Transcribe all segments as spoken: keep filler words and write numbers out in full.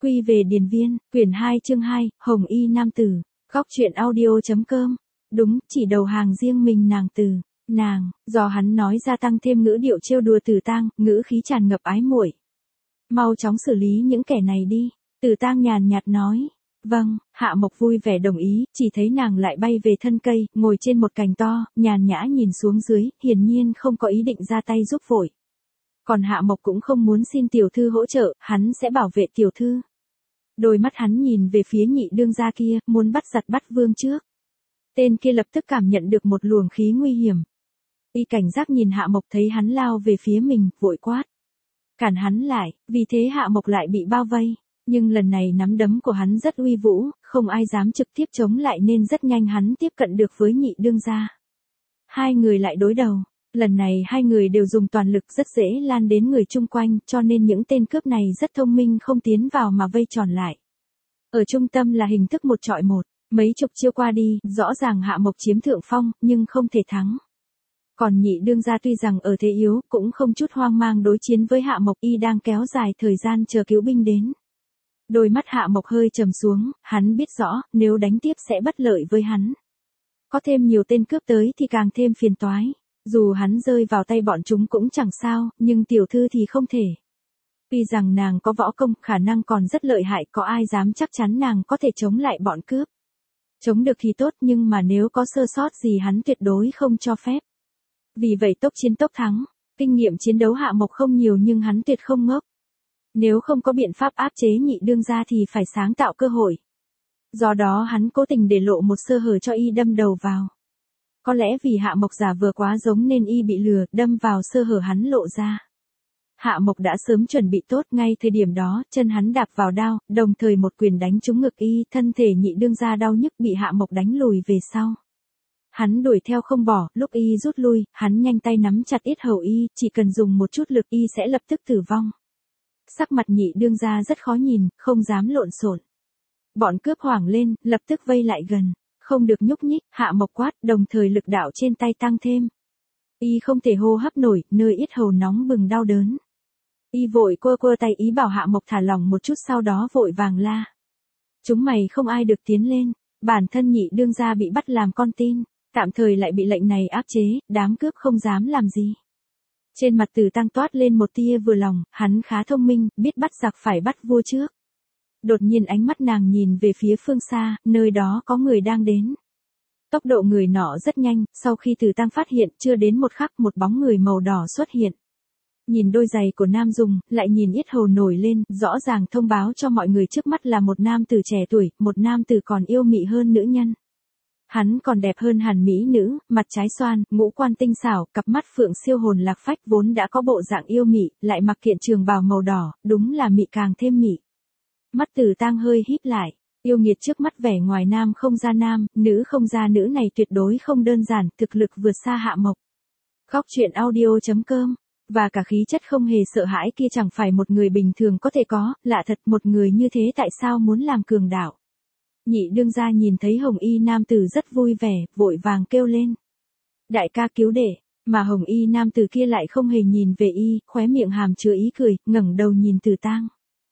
Quy về điền viên, quyển hai chương hai, Hồng Y Nam Tử, góc truyện audio.com. Đúng, chỉ đầu hàng riêng mình nàng Từ, nàng, do hắn nói ra tăng thêm ngữ điệu trêu đùa Từ Tang, ngữ khí tràn ngập ái muội. Mau chóng xử lý những kẻ này đi, Từ Tang nhàn nhạt nói. Vâng, Hạ Mộc vui vẻ đồng ý, chỉ thấy nàng lại bay về thân cây, ngồi trên một cành to, nhàn nhã nhìn xuống dưới, hiển nhiên không có ý định ra tay giúp vội. Còn Hạ Mộc cũng không muốn xin tiểu thư hỗ trợ, hắn sẽ bảo vệ tiểu thư. Đôi mắt hắn nhìn về phía nhị đương gia kia, muốn bắt giật bắt vương trước. Tên kia lập tức cảm nhận được một luồng khí nguy hiểm. Y cảnh giác nhìn Hạ Mộc thấy hắn lao về phía mình, vội quát. Cản hắn lại, vì thế Hạ Mộc lại bị bao vây. Nhưng lần này nắm đấm của hắn rất uy vũ, không ai dám trực tiếp chống lại nên rất nhanh hắn tiếp cận được với nhị đương gia. Hai người lại đối đầu. Lần này hai người đều dùng toàn lực rất dễ lan đến người chung quanh, cho nên những tên cướp này rất thông minh không tiến vào mà vây tròn lại. Ở trung tâm là hình thức một trọi một, mấy chục chiêu qua đi, rõ ràng Hạ Mộc chiếm thượng phong, nhưng không thể thắng. Còn nhị đương gia tuy rằng ở thế yếu, cũng không chút hoang mang đối chiến với Hạ Mộc, y đang kéo dài thời gian chờ cứu binh đến. Đôi mắt Hạ Mộc hơi trầm xuống, hắn biết rõ, nếu đánh tiếp sẽ bất lợi với hắn. Có thêm nhiều tên cướp tới thì càng thêm phiền toái. Dù hắn rơi vào tay bọn chúng cũng chẳng sao, nhưng tiểu thư thì không thể. Tuy rằng nàng có võ công, khả năng còn rất lợi hại, có ai dám chắc chắn nàng có thể chống lại bọn cướp. Chống được thì tốt, nhưng mà nếu có sơ sót gì hắn tuyệt đối không cho phép. Vì vậy tốc chiến tốc thắng, kinh nghiệm chiến đấu Hạ Mộc không nhiều nhưng hắn tuyệt không ngốc. Nếu không có biện pháp áp chế nhị đương gia thì phải sáng tạo cơ hội. Do đó hắn cố tình để lộ một sơ hở cho y đâm đầu vào. Có lẽ vì Hạ Mộc giả vừa quá giống nên y bị lừa, đâm vào sơ hở hắn lộ ra. Hạ Mộc đã sớm chuẩn bị tốt, ngay thời điểm đó, chân hắn đạp vào đao, đồng thời một quyền đánh trúng ngực y, thân thể nhị đương gia đau nhức bị Hạ Mộc đánh lùi về sau. Hắn đuổi theo không bỏ, lúc y rút lui, hắn nhanh tay nắm chặt yết hầu y, chỉ cần dùng một chút lực y sẽ lập tức tử vong. Sắc mặt nhị đương gia rất khó nhìn, không dám lộn xộn. Bọn cướp hoảng lên, lập tức vây lại gần. Không được nhúc nhích, Hạ Mộc quát, đồng thời lực đạo trên tay tăng thêm. Y không thể hô hấp nổi, nơi yết hầu nóng bừng đau đớn. Y vội quơ quơ tay ý bảo Hạ Mộc thả lỏng một chút, sau đó vội vàng la. Chúng mày không ai được tiến lên, bản thân nhị đương gia bị bắt làm con tin, tạm thời lại bị lệnh này áp chế, đám cướp không dám làm gì. Trên mặt Từ Tang toát lên một tia vừa lòng, hắn khá thông minh, biết bắt giặc phải bắt vua trước. Đột nhiên ánh mắt nàng nhìn về phía phương xa, nơi đó có người đang đến. Tốc độ người nọ rất nhanh, sau khi Từ Tang phát hiện, chưa đến một khắc một bóng người màu đỏ xuất hiện. Nhìn đôi giày của Nam Dung, lại nhìn yết hầu nổi lên, rõ ràng thông báo cho mọi người trước mắt là một nam tử trẻ tuổi, một nam tử còn yêu mị hơn nữ nhân. Hắn còn đẹp hơn hẳn mỹ nữ, mặt trái xoan, ngũ quan tinh xảo, cặp mắt phượng siêu hồn lạc phách vốn đã có bộ dạng yêu mị, lại mặc kiện trường bào màu đỏ, đúng là mị càng thêm mị. Mắt Từ Tang hơi híp lại, yêu nghiệt trước mắt vẻ ngoài nam không ra nam, nữ không ra nữ này tuyệt đối không đơn giản, thực lực vượt xa Hạ Mộc. Góc truyện audio.com, và cả khí chất không hề sợ hãi kia chẳng phải một người bình thường có thể có, lạ thật, một người như thế tại sao muốn làm cường đạo. Nhị đương gia nhìn thấy Hồng Y nam tử rất vui vẻ, vội vàng kêu lên. Đại ca cứu đệ, mà Hồng Y nam tử kia lại không hề nhìn về y, khóe miệng hàm chứa ý cười, ngẩng đầu nhìn Từ Tang.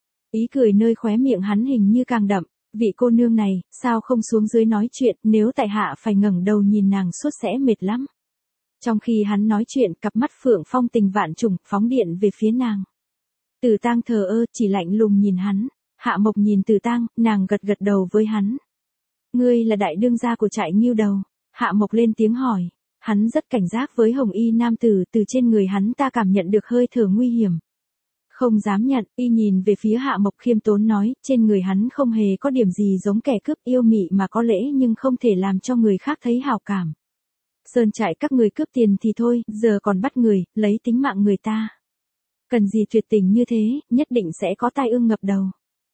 Ý cười nơi khóe miệng hắn hình như càng đậm, vị cô nương này, sao không xuống dưới nói chuyện, nếu tại hạ phải ngẩng đầu nhìn nàng suốt sẽ mệt lắm. Trong khi hắn nói chuyện, cặp mắt phượng phong tình vạn trùng, phóng điện về phía nàng. Từ Tang thờ ơ, chỉ lạnh lùng nhìn hắn. Hạ Mộc nhìn Từ Tang, nàng gật gật đầu với hắn. Ngươi là đại đương gia của trại Ngưu Đầu. Hạ Mộc lên tiếng hỏi. Hắn rất cảnh giác với Hồng Y nam tử, từ trên người hắn ta cảm nhận được hơi thở nguy hiểm. Không dám nhận, y nhìn về phía Hạ Mộc khiêm tốn nói, trên người hắn không hề có điểm gì giống kẻ cướp, yêu mị mà có lễ nhưng không thể làm cho người khác thấy hảo cảm. Sơn trại các người cướp tiền thì thôi, giờ còn bắt người, lấy tính mạng người ta. Cần gì tuyệt tình như thế, nhất định sẽ có tai ương ngập đầu.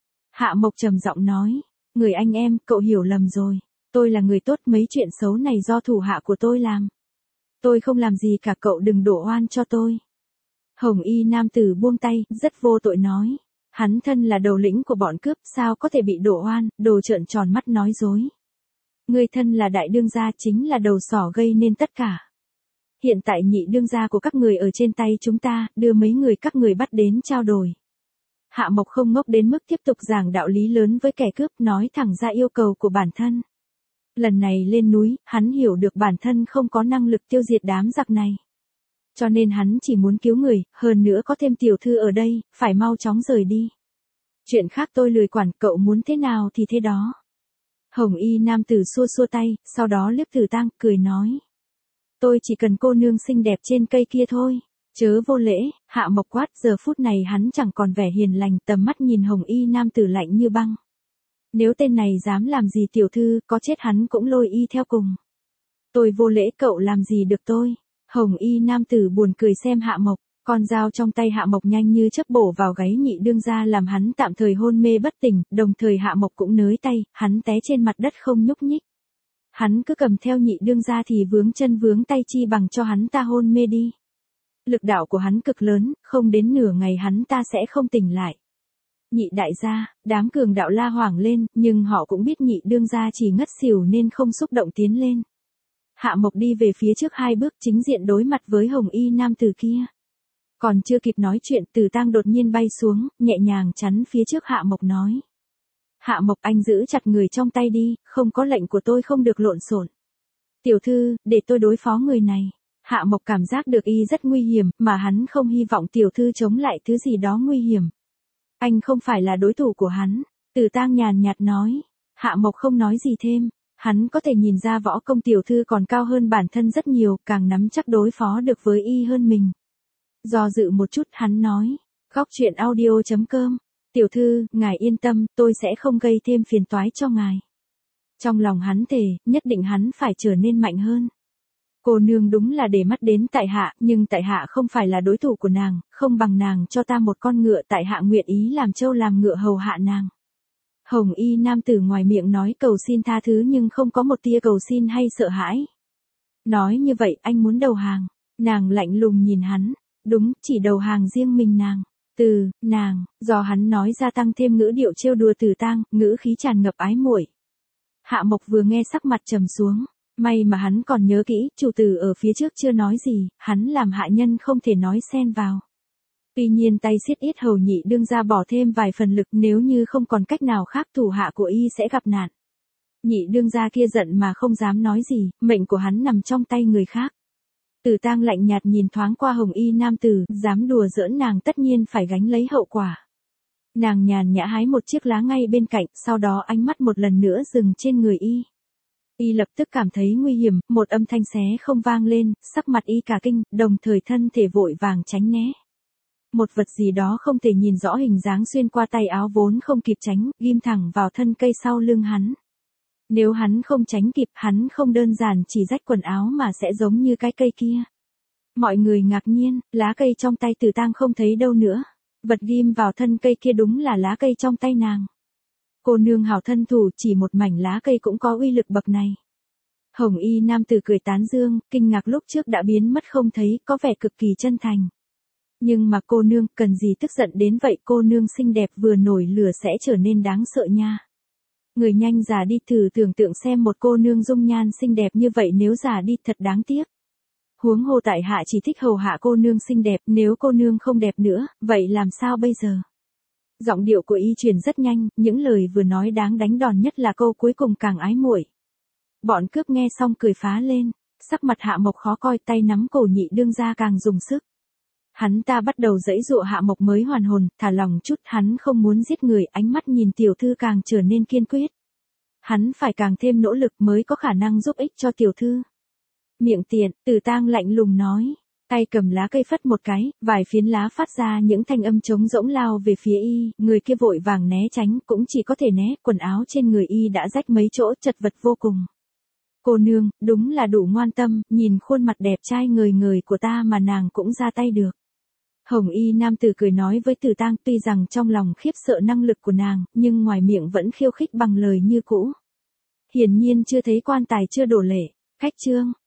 Hạ Mộc trầm giọng nói, người anh em, cậu hiểu lầm rồi. Tôi là người tốt, mấy chuyện xấu này do thủ hạ của tôi làm. Tôi không làm gì cả, cậu đừng đổ oan cho tôi. Hồng Y nam tử buông tay, rất vô tội nói. Hắn thân là đầu lĩnh của bọn cướp, sao có thể bị đổ oan, đồ trợn tròn mắt nói dối. Người thân là đại đương gia chính là đầu sỏ gây nên tất cả. Hiện tại nhị đương gia của các người ở trên tay chúng ta, đưa mấy người các người bắt đến trao đổi. Hạ Mộc không ngốc đến mức tiếp tục giảng đạo lý lớn với kẻ cướp, nói thẳng ra yêu cầu của bản thân. Lần này lên núi, hắn hiểu được bản thân không có năng lực tiêu diệt đám giặc này. Cho nên hắn chỉ muốn cứu người, hơn nữa có thêm tiểu thư ở đây, phải mau chóng rời đi. Chuyện khác tôi lười quản, cậu muốn thế nào thì thế đó. Hồng y nam tử xua xua tay, sau đó liếc Tử Tang, cười nói. Tôi chỉ cần cô nương xinh đẹp trên cây kia thôi. Chớ vô lễ, Hạ Mộc quát, giờ phút này hắn chẳng còn vẻ hiền lành, tầm mắt nhìn hồng y nam tử lạnh như băng. Nếu tên này dám làm gì tiểu thư, có chết hắn cũng lôi y theo cùng. Tôi vô lễ, cậu làm gì được tôi. Hồng y nam tử buồn cười xem Hạ Mộc, con dao trong tay Hạ Mộc nhanh như chớp bổ vào gáy nhị đương gia làm hắn tạm thời hôn mê bất tỉnh, đồng thời Hạ Mộc cũng nới tay, hắn té trên mặt đất không nhúc nhích. Hắn cứ cầm theo nhị đương gia thì vướng chân vướng tay chi bằng cho hắn ta hôn mê đi. Lực đạo của hắn cực lớn, không đến nửa ngày hắn ta sẽ không tỉnh lại. Nhị đại gia, đám cường đạo la hoảng lên, nhưng họ cũng biết nhị đương gia chỉ ngất xỉu nên không xúc động tiến lên. Hạ Mộc đi về phía trước hai bước, chính diện đối mặt với hồng y nam tử kia. Còn chưa kịp nói chuyện, Tử Tang đột nhiên bay xuống, nhẹ nhàng chắn phía trước Hạ Mộc nói. Hạ Mộc, anh giữ chặt người trong tay đi, không có lệnh của tôi không được lộn xộn. Tiểu thư, để tôi đối phó người này. Hạ Mộc cảm giác được y rất nguy hiểm, mà hắn không hy vọng tiểu thư chống lại thứ gì đó nguy hiểm. Anh không phải là đối thủ của hắn. Tử Tang nhàn nhạt nói. Hạ Mộc không nói gì thêm. Hắn có thể nhìn ra võ công tiểu thư còn cao hơn bản thân rất nhiều, càng nắm chắc đối phó được với y hơn mình. Do dự một chút hắn nói. Góc truyện audio chấm com. Tiểu thư, ngài yên tâm, tôi sẽ không gây thêm phiền toái cho ngài. Trong lòng hắn thề, nhất định hắn phải trở nên mạnh hơn. Cô nương đúng là để mắt đến tại hạ, nhưng tại hạ không phải là đối thủ của nàng, không bằng nàng cho ta một con ngựa, tại hạ nguyện ý làm trâu làm ngựa hầu hạ nàng. Hồng y nam tử ngoài miệng nói cầu xin tha thứ nhưng không có một tia cầu xin hay sợ hãi. Nói như vậy anh muốn đầu hàng. Nàng lạnh lùng nhìn hắn. Đúng, chỉ đầu hàng riêng mình nàng. Từ, nàng, do hắn nói ra tăng thêm ngữ điệu trêu đùa Tử Tang, ngữ khí tràn ngập ái muội. Hạ Mộc vừa nghe sắc mặt trầm xuống. May mà hắn còn nhớ kỹ, chủ tử ở phía trước chưa nói gì, hắn làm hạ nhân không thể nói xen vào. Tuy nhiên tay siết yết hầu nhị đương ra bỏ thêm vài phần lực, nếu như không còn cách nào khác thủ hạ của y sẽ gặp nạn. Nhị đương gia kia giận mà không dám nói gì, mệnh của hắn nằm trong tay người khác. Tử Tang lạnh nhạt nhìn thoáng qua hồng y nam tử, dám đùa giỡn nàng tất nhiên phải gánh lấy hậu quả. Nàng nhàn nhã hái một chiếc lá ngay bên cạnh, sau đó ánh mắt một lần nữa dừng trên người y. Y lập tức cảm thấy nguy hiểm, một âm thanh xé không vang lên, sắc mặt y cả kinh, đồng thời thân thể vội vàng tránh né. Một vật gì đó không thể nhìn rõ hình dáng xuyên qua tay áo vốn không kịp tránh, ghim thẳng vào thân cây sau lưng hắn. Nếu hắn không tránh kịp, hắn không đơn giản chỉ rách quần áo mà sẽ giống như cái cây kia. Mọi người ngạc nhiên, lá cây trong tay Tử Tang không thấy đâu nữa. Vật ghim vào thân cây kia đúng là lá cây trong tay nàng. Cô nương hảo thân thủ, chỉ một mảnh lá cây cũng có uy lực bậc này. Hồng y nam tử cười tán dương, kinh ngạc lúc trước đã biến mất không thấy, có vẻ cực kỳ chân thành. Nhưng mà cô nương, cần gì tức giận đến vậy, cô nương xinh đẹp vừa nổi lửa sẽ trở nên đáng sợ nha. Người nhanh già đi, thử tưởng tượng xem một cô nương dung nhan xinh đẹp như vậy nếu già đi thật đáng tiếc. Huống hồ tại hạ chỉ thích hầu hạ cô nương xinh đẹp, nếu cô nương không đẹp nữa, vậy làm sao bây giờ? Giọng điệu của y truyền rất nhanh, những lời vừa nói đáng đánh đòn nhất là câu cuối cùng càng ái muội. Bọn cướp nghe xong cười phá lên, sắc mặt Hạ Mộc khó coi, tay nắm cổ nhị đương gia càng dùng sức. Hắn ta bắt đầu giãy giụa, Hạ Mộc mới hoàn hồn, thả lòng chút, hắn không muốn giết người, ánh mắt nhìn tiểu thư càng trở nên kiên quyết. Hắn phải càng thêm nỗ lực mới có khả năng giúp ích cho tiểu thư. Miệng tiện, Tử Tang lạnh lùng nói, tay cầm lá cây phất một cái, vài phiến lá phát ra những thanh âm trống rỗng lao về phía y, người kia vội vàng né tránh, cũng chỉ có thể né, quần áo trên người y đã rách mấy chỗ, chật vật vô cùng. Cô nương, đúng là đủ ngoan tâm, nhìn khuôn mặt đẹp trai ngời ngời của ta mà nàng cũng ra tay được. Hồng y nam tử cười nói với Tử Tang, tuy rằng trong lòng khiếp sợ năng lực của nàng, nhưng ngoài miệng vẫn khiêu khích bằng lời như cũ. Hiển nhiên chưa thấy quan tài chưa đổ lệ. Khách trương,